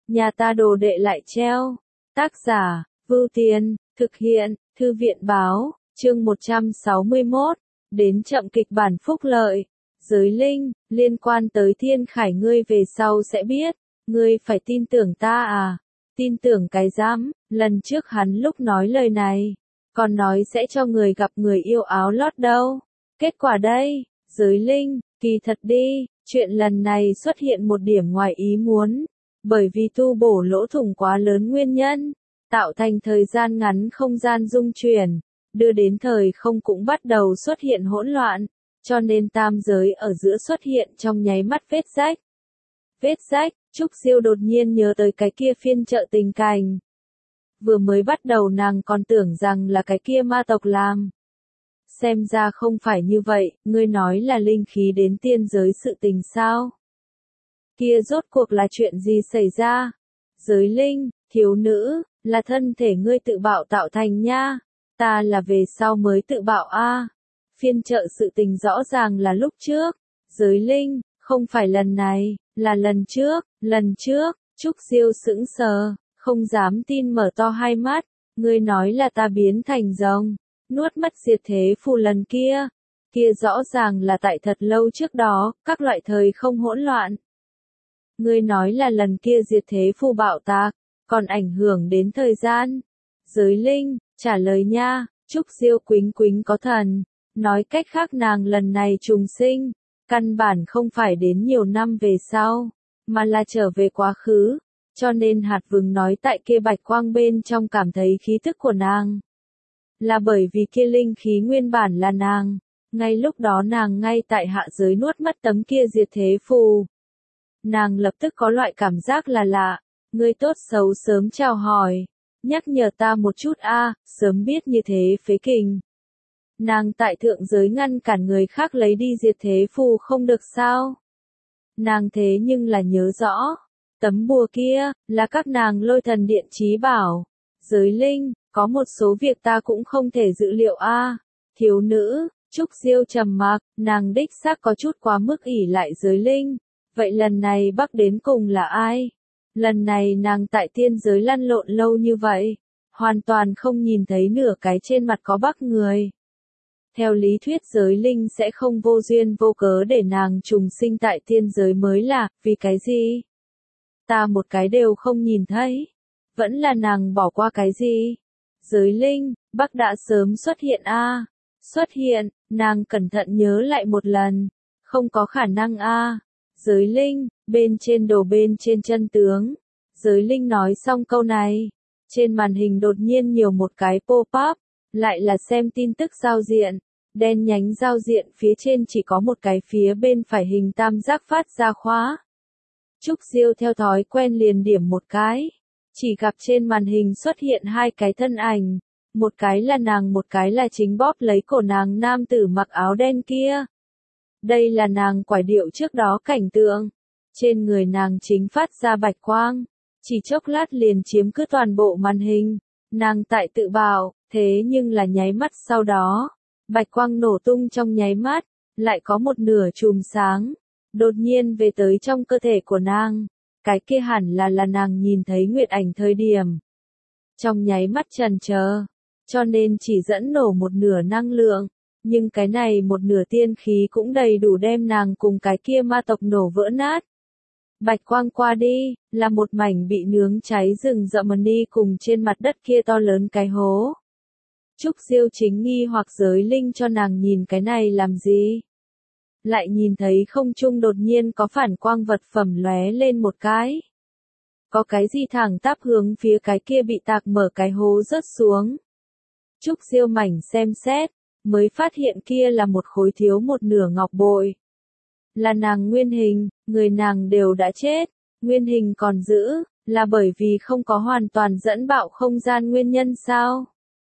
nhà ta đồ đệ lại treo. Tác giả, Vưu Tiên, thực hiện, Thư viện báo, chương 161, đến chậm kịch bản phúc lợi. Giới linh, liên quan tới Thiên Khải ngươi về sau sẽ biết, ngươi phải tin tưởng ta à? Tin tưởng cái dám, lần trước hắn lúc nói lời này, còn nói sẽ cho người gặp người yêu áo lót đâu. Kết quả đây, giới linh, kỳ thật đi, chuyện lần này xuất hiện một điểm ngoài ý muốn, bởi vì tu bổ lỗ thủng quá lớn nguyên nhân, tạo thành thời gian ngắn không gian dung chuyển, đưa đến thời không cũng bắt đầu xuất hiện hỗn loạn, cho nên tam giới ở giữa xuất hiện trong nháy mắt vết rách. Vết rách, Trúc Siêu đột nhiên nhớ tới cái kia phiên chợ tình cảnh. Vừa mới bắt đầu nàng còn tưởng rằng là cái kia ma tộc làm. Xem ra không phải như vậy, ngươi nói là linh khí đến tiên giới sự tình sao? Kia rốt cuộc là chuyện gì xảy ra? Giới linh, thiếu nữ, là thân thể ngươi tự bạo tạo thành nha, ta là về sau mới tự bạo a. Phiên chợ sự tình rõ ràng là lúc trước. Giới linh, không phải lần này, là lần trước, Trúc Siêu sững sờ, không dám tin mở to hai mắt, ngươi nói là ta biến thành rồng, nuốt mất diệt thế phù lần kia rõ ràng là tại thật lâu trước đó, các loại thời không hỗn loạn. Ngươi nói là lần kia diệt thế phù bạo tạc, còn ảnh hưởng đến thời gian. Giới linh, trả lời nha, Trúc Siêu quính có thần, nói cách khác nàng lần này trùng sinh, căn bản không phải đến nhiều năm về sau, mà là trở về quá khứ, cho nên hạt vừng nói tại kia bạch quang bên trong cảm thấy khí tức của nàng. Là bởi vì kia linh khí nguyên bản là nàng, ngay lúc đó nàng ngay tại hạ giới nuốt mất tấm kia diệt thế phù. Nàng lập tức có loại cảm giác là lạ, ngươi tốt xấu sớm chào hỏi, nhắc nhở ta một chút a, sớm biết như thế phế kình. Nàng tại thượng giới ngăn cản người khác lấy đi diệt thế phù không được sao? Nàng thế nhưng là nhớ rõ, tấm bùa kia, là các nàng Lôi Thần Điện chí bảo. Giới linh, có một số việc ta cũng không thể dự liệu a. Thiếu nữ, Trúc Siêu trầm mặc, nàng đích xác có chút quá mức ỷ lại giới linh. Vậy lần này bắc đến cùng là ai? Lần này nàng tại tiên giới lăn lộn lâu như vậy, hoàn toàn không nhìn thấy nửa cái trên mặt có bắc người. Theo lý thuyết giới linh sẽ không vô duyên vô cớ để nàng trùng sinh tại tiên giới mới là, vì cái gì? Ta một cái đều không nhìn thấy. Vẫn là nàng bỏ qua cái gì? Giới linh, bắc đã sớm xuất hiện a. Xuất hiện, nàng cẩn thận nhớ lại một lần. Không có khả năng a. Giới linh, bên trên đồ bên trên chân tướng. Giới linh nói xong câu này, trên màn hình đột nhiên nhiều một cái pop-up, lại là xem tin tức giao diện. Đen nhánh giao diện phía trên chỉ có một cái phía bên phải hình tam giác phát ra khóa. Trúc Siêu theo thói quen liền điểm một cái. Chỉ gặp trên màn hình xuất hiện hai cái thân ảnh. Một cái là nàng, một cái là chính bóp lấy cổ nàng nam tử mặc áo đen kia. Đây là nàng quải điệu trước đó cảnh tượng. Trên người nàng chính phát ra bạch quang. Chỉ chốc lát liền chiếm cứ toàn bộ màn hình. Nàng tại tự bạo, thế nhưng là nháy mắt sau đó. Bạch quang nổ tung trong nháy mắt, lại có một nửa chùm sáng. Đột nhiên về tới trong cơ thể của nàng. Cái kia hẳn là nàng nhìn thấy nguyệt ảnh thời điểm. Trong nháy mắt chần chờ, cho nên chỉ dẫn nổ một nửa năng lượng. Nhưng cái này một nửa tiên khí cũng đầy đủ đem nàng cùng cái kia ma tộc nổ vỡ nát. Bạch quang qua đi, là một mảnh bị nướng cháy rừng rậm đi cùng trên mặt đất kia to lớn cái hố. Trúc Siêu chính nghi hoặc giới linh cho nàng nhìn cái này làm gì? Lại nhìn thấy không trung đột nhiên có phản quang vật phẩm lóe lên một cái. Có cái gì thẳng tắp hướng phía cái kia bị tạc mở cái hố rớt xuống. Trúc Siêu mảnh xem xét, mới phát hiện kia là một khối thiếu một nửa ngọc bội. Là nàng nguyên hình, người nàng đều đã chết, nguyên hình còn giữ, là bởi vì không có hoàn toàn dẫn bạo không gian nguyên nhân sao?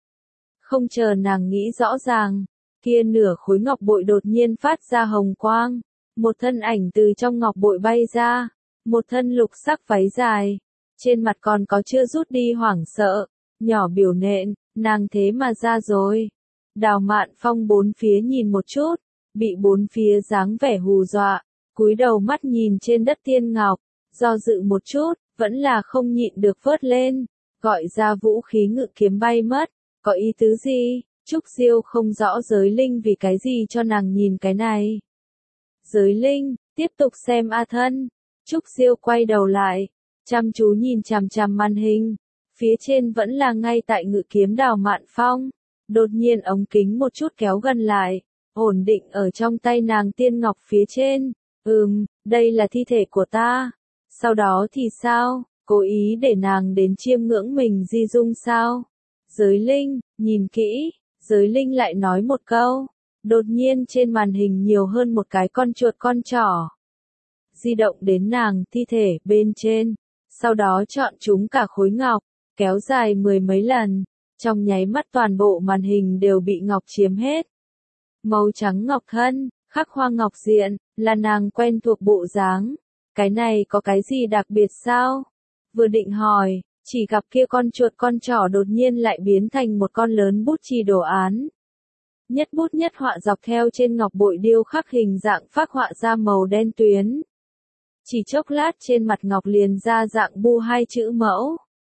Không chờ nàng nghĩ rõ ràng, kia nửa khối ngọc bội đột nhiên phát ra hồng quang, một thân ảnh từ trong ngọc bội bay ra, một thân lục sắc váy dài, trên mặt còn có chưa rút đi hoảng sợ, nhỏ biểu nện, nàng thế mà ra rồi. Đào Mạn Phong bốn phía nhìn một chút, bị bốn phía dáng vẻ hù dọa, cúi đầu mắt nhìn trên đất tiên ngọc, do dự một chút, vẫn là không nhịn được vớt lên, gọi ra vũ khí ngự kiếm bay mất, có ý tứ gì? Trúc Diêu không rõ Giới Linh vì cái gì cho nàng nhìn cái này. Giới Linh, tiếp tục xem A thân. Trúc Diêu quay đầu lại, chăm chú nhìn chằm chằm màn hình, phía trên vẫn là ngay tại ngự kiếm Đào Mạn Phong. Đột nhiên ống kính một chút kéo gần lại, ổn định ở trong tay nàng tiên ngọc phía trên. Đây là thi thể của ta. Sau đó thì sao? Cố ý để nàng đến chiêm ngưỡng mình di dung sao? Giới Linh, nhìn kỹ, Giới Linh lại nói một câu. Đột nhiên trên màn hình nhiều hơn một cái con chuột con trỏ. Di động đến nàng thi thể bên trên, sau đó chọn chúng cả khối ngọc, kéo dài 10 mấy lần, trong nháy mắt toàn bộ màn hình đều bị ngọc chiếm hết. Màu trắng ngọc thân, khắc hoa ngọc diện, là nàng quen thuộc bộ dáng. Cái này có cái gì đặc biệt sao? Vừa định hỏi, chỉ gặp kia con chuột con trỏ đột nhiên lại biến thành một con lớn bút chì đồ án. Nhất bút nhất họa dọc theo trên ngọc bội điêu khắc hình dạng phác họa ra màu đen tuyến. Chỉ chốc lát trên mặt ngọc liền ra dạng Bu hai chữ mẫu.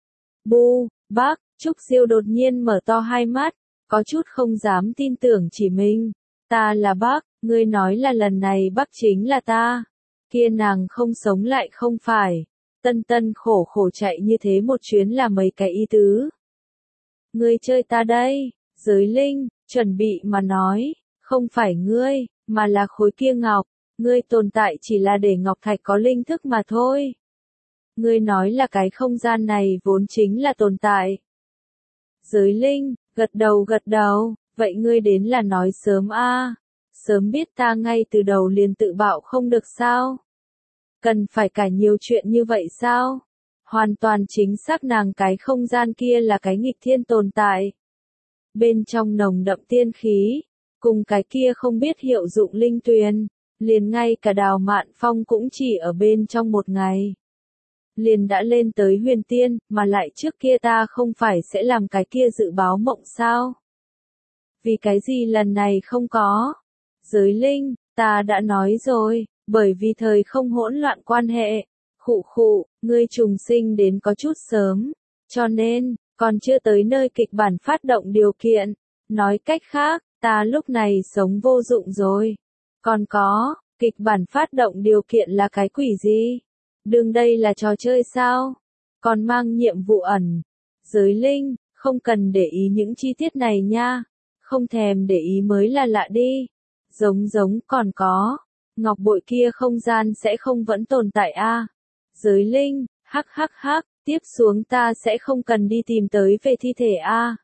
Bu, bác, Trúc Diêu đột nhiên mở to hai mắt, có chút không dám tin tưởng chỉ mình. Ta là bác, ngươi nói là lần này bác chính là ta. Kia nàng không sống lại không phải. Tân tân khổ khổ chạy như thế một chuyến là mấy cái ý tứ. Ngươi chơi ta đây, Giới Linh, chuẩn bị mà nói, không phải ngươi, mà là khối kia ngọc. Ngươi tồn tại chỉ là để ngọc thạch có linh thức mà thôi. Ngươi nói là cái không gian này vốn chính là tồn tại. Giới Linh, gật đầu, vậy ngươi đến là nói sớm a, sớm biết ta ngay từ đầu liền tự bạo không được sao? Cần phải cả nhiều chuyện như vậy sao? Hoàn toàn chính xác nàng cái không gian kia là cái nghịch thiên tồn tại. Bên trong nồng đậm tiên khí, cùng cái kia không biết hiệu dụng linh tuyền, liền ngay cả Đào Mạn Phong cũng chỉ ở bên trong một ngày. Liền đã lên tới huyền tiên, mà lại trước kia ta không phải sẽ làm cái kia dự báo mộng sao? Vì cái gì lần này không có? Giới Linh, ta đã nói rồi, bởi vì thời không hỗn loạn quan hệ. Khụ, ngươi trùng sinh đến có chút sớm, cho nên, còn chưa tới nơi kịch bản phát động điều kiện. Nói cách khác, ta lúc này sống vô dụng rồi. Còn có, kịch bản phát động điều kiện là cái quỷ gì? Đừng đây là trò chơi sao? Còn mang nhiệm vụ ẩn. Giới Linh, không cần để ý những chi tiết này nha. Không thèm để ý mới là lạ đi. Giống còn có. Ngọc bội kia không gian sẽ không vẫn tồn tại a. Giới Linh, hắc, tiếp xuống ta sẽ không cần đi tìm tới về thi thể a.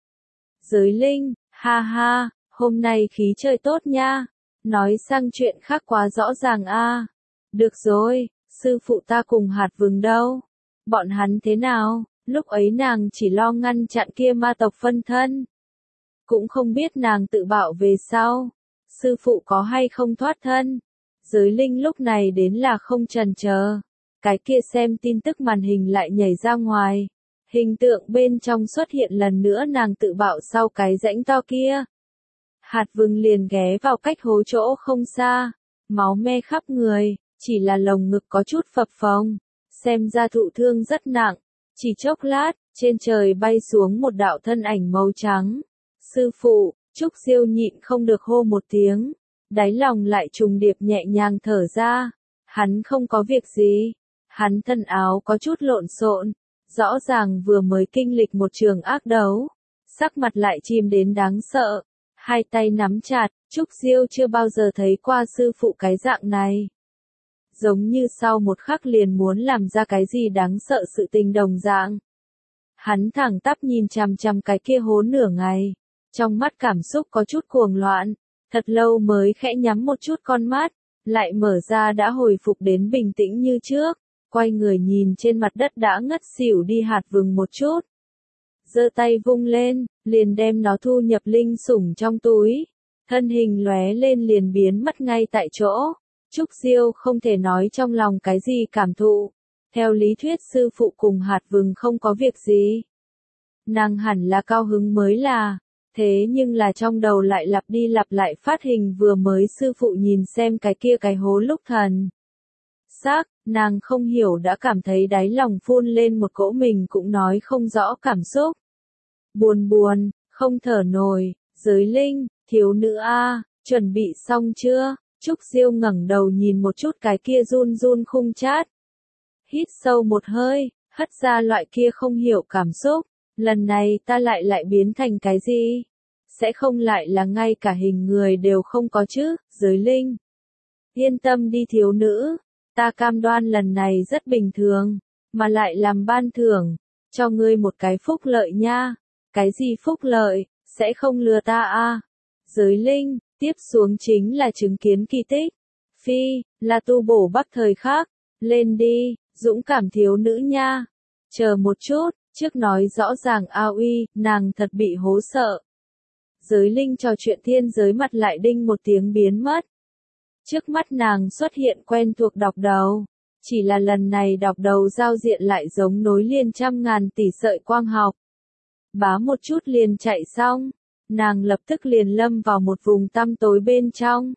Giới Linh, ha, hôm nay khí trời tốt nha. Nói sang chuyện khác quá rõ ràng a. Được rồi, sư phụ ta cùng hạt vừng đâu? Bọn hắn thế nào? Lúc ấy nàng chỉ lo ngăn chặn kia ma tộc phân thân. Cũng không biết nàng tự bạo về sau. Sư phụ có hay không thoát thân? Giới Linh lúc này đến là không chần chờ. Cái kia xem tin tức màn hình lại nhảy ra ngoài. Hình tượng bên trong xuất hiện lần nữa nàng tự bạo sau cái rãnh to kia. Hạt vừng liền ghé vào cách hố chỗ không xa. Máu me khắp người, chỉ là lồng ngực có chút phập phồng. Xem ra thụ thương rất nặng. Chỉ chốc lát, trên trời bay xuống một đạo thân ảnh màu trắng. Sư phụ, Trúc Diêu nhịn không được hô một tiếng. Đáy lòng lại trùng điệp nhẹ nhàng thở ra. Hắn không có việc gì. Hắn thân áo có chút lộn xộn. Rõ ràng vừa mới kinh lịch một trường ác đấu. Sắc mặt lại chìm đến đáng sợ. Hai tay nắm chặt, Trúc Diêu chưa bao giờ thấy qua sư phụ cái dạng này. Giống như sau một khắc liền muốn làm ra cái gì đáng sợ sự tình đồng dạng. Hắn thẳng tắp nhìn chằm chằm cái kia hố nửa ngày. Trong mắt cảm xúc có chút cuồng loạn. Thật lâu mới khẽ nhắm một chút con mắt. Lại mở ra đã hồi phục đến bình tĩnh như trước. Quay người nhìn trên mặt đất đã ngất xỉu đi hạt vừng một chút. Giơ tay vung lên, liền đem nó thu nhập linh sủng trong túi. Thân hình lóe lên liền biến mất ngay tại chỗ. Trúc Diêu không thể nói trong lòng cái gì cảm thụ. Theo lý thuyết sư phụ cùng hạt vừng không có việc gì. Nàng hẳn là cao hứng mới là. Thế nhưng là trong đầu lại lặp đi lặp lại phát hình vừa mới sư phụ nhìn xem cái kia cái hố lúc thần. Xác, nàng không hiểu đã cảm thấy đáy lòng phun lên một cỗ mình cũng nói không rõ cảm xúc. Buồn buồn, không thở nổi, giới linh, thiếu nữ a, chuẩn bị xong chưa? Trúc Diêu ngẩng đầu nhìn một chút cái kia run run khung chát. Hít sâu một hơi, hất ra loại kia không hiểu cảm xúc. Lần này ta lại biến thành cái gì? Sẽ không lại là ngay cả hình người đều không có chứ, giới linh. Yên tâm đi thiếu nữ, ta cam đoan lần này rất bình thường, mà lại làm ban thưởng, cho ngươi một cái phúc lợi nha. Cái gì phúc lợi, sẽ không lừa ta a? Giới linh, tiếp xuống chính là chứng kiến kỳ tích. Phi, là tu bổ bắc thời khắc, lên đi, dũng cảm thiếu nữ nha. Chờ một chút, trước nói rõ ràng ao uy, nàng thật bị hố sợ. Giới linh trò chuyện thiên giới mặt lại đinh một tiếng biến mất. Trước mắt nàng xuất hiện quen thuộc đọc đầu. Chỉ là lần này đọc đầu giao diện lại giống nối liền trăm ngàn tỷ sợi quang học. Bá một chút liền chạy xong. Nàng lập tức liền lâm vào một vùng tăm tối bên trong.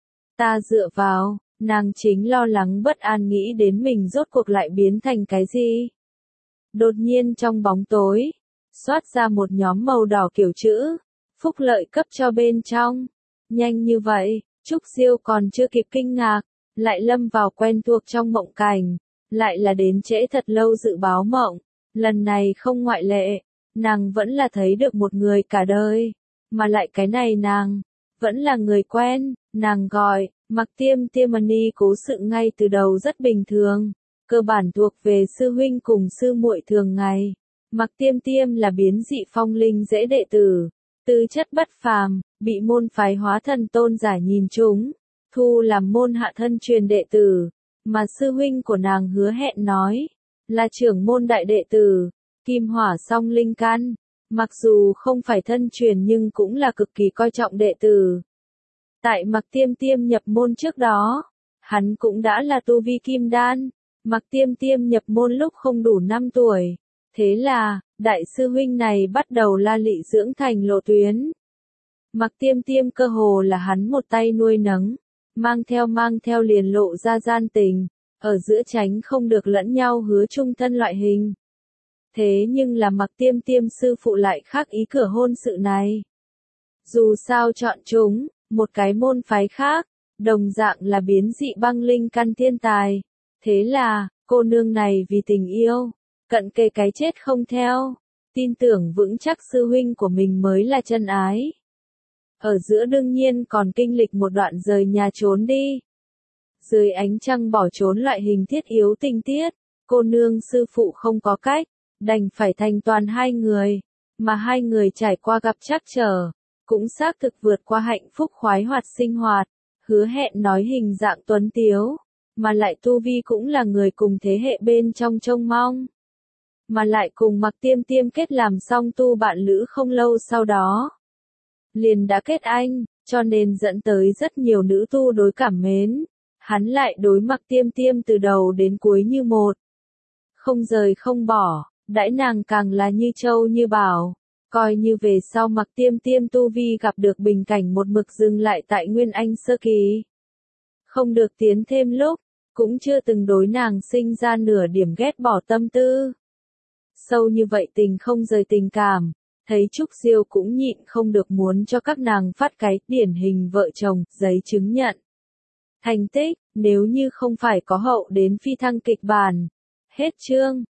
Ta dựa vào, nàng chính lo lắng bất an nghĩ đến mình rốt cuộc lại biến thành cái gì. Đột nhiên trong bóng tối, xoát ra một nhóm màu đỏ kiểu chữ, phúc lợi cấp cho bên trong. Nhanh như vậy, Trúc Diêu còn chưa kịp kinh ngạc, lại lâm vào quen thuộc trong mộng cảnh, lại là đến trễ thật lâu dự báo mộng, lần này không ngoại lệ, nàng vẫn là thấy được một người cả đời, mà lại cái này nàng, vẫn là người quen, nàng gọi, Mặc Tiêm Tiemani cố sự ngay từ đầu rất bình thường, cơ bản thuộc về sư huynh cùng sư muội thường ngày. Mặc Tiêm Tiêm là biến dị phong linh dễ đệ tử, tư chất bất phàm, bị môn phái hóa thần tôn giả nhìn trúng, thu làm môn hạ thân truyền đệ tử, mà sư huynh của nàng hứa hẹn nói, là trưởng môn đại đệ tử, kim hỏa song linh căn, mặc dù không phải thân truyền nhưng cũng là cực kỳ coi trọng đệ tử. Tại Mặc Tiêm Tiêm nhập môn trước đó, hắn cũng đã là tu vi kim đan, Mặc Tiêm Tiêm nhập môn lúc không đủ 5 tuổi, thế là, đại sư huynh này bắt đầu la lị dưỡng thành lộ tuyến. Mặc Tiêm Tiêm cơ hồ là hắn một tay nuôi nấng, mang theo liền lộ ra gian tình, ở giữa tránh không được lẫn nhau hứa chung thân loại hình. Thế nhưng là Mặc Tiêm Tiêm sư phụ lại khác ý cửa hôn sự này. Dù sao chọn chúng, một cái môn phái khác, đồng dạng là biến dị băng linh căn thiên tài. Thế là, cô nương này vì tình yêu, cận kề cái chết không theo, tin tưởng vững chắc sư huynh của mình mới là chân ái. Ở giữa đương nhiên còn kinh lịch một đoạn rời nhà trốn đi. Dưới ánh trăng bỏ trốn loại hình thiết yếu tình tiết, cô nương sư phụ không có cách, đành phải thành toàn hai người, mà hai người trải qua gặp trắc trở, cũng xác thực vượt qua hạnh phúc khoái hoạt sinh hoạt, hứa hẹn nói hình dạng tuấn tiếu, mà lại tu vi cũng là người cùng thế hệ bên trong trông mong. Mà lại cùng Mặc Tiêm Tiêm kết làm song tu bạn lữ không lâu sau đó. Liền đã kết anh, cho nên dẫn tới rất nhiều nữ tu đối cảm mến. Hắn lại đối Mặc Tiêm Tiêm từ đầu đến cuối như một. Không rời không bỏ, đãi nàng càng là như châu như bảo. Coi như về sau Mặc Tiêm Tiêm tu vi gặp được bình cảnh một mực dừng lại tại Nguyên Anh sơ kỳ. Không được tiến thêm lúc, cũng chưa từng đối nàng sinh ra nửa điểm ghét bỏ tâm tư. Sâu như vậy tình không rời tình cảm, thấy Trúc Diêu cũng nhịn không được muốn cho các nàng phát cái điển hình vợ chồng, giấy chứng nhận. Thành tích, nếu như không phải có hậu đến phi thăng kịch bản. Hết chương.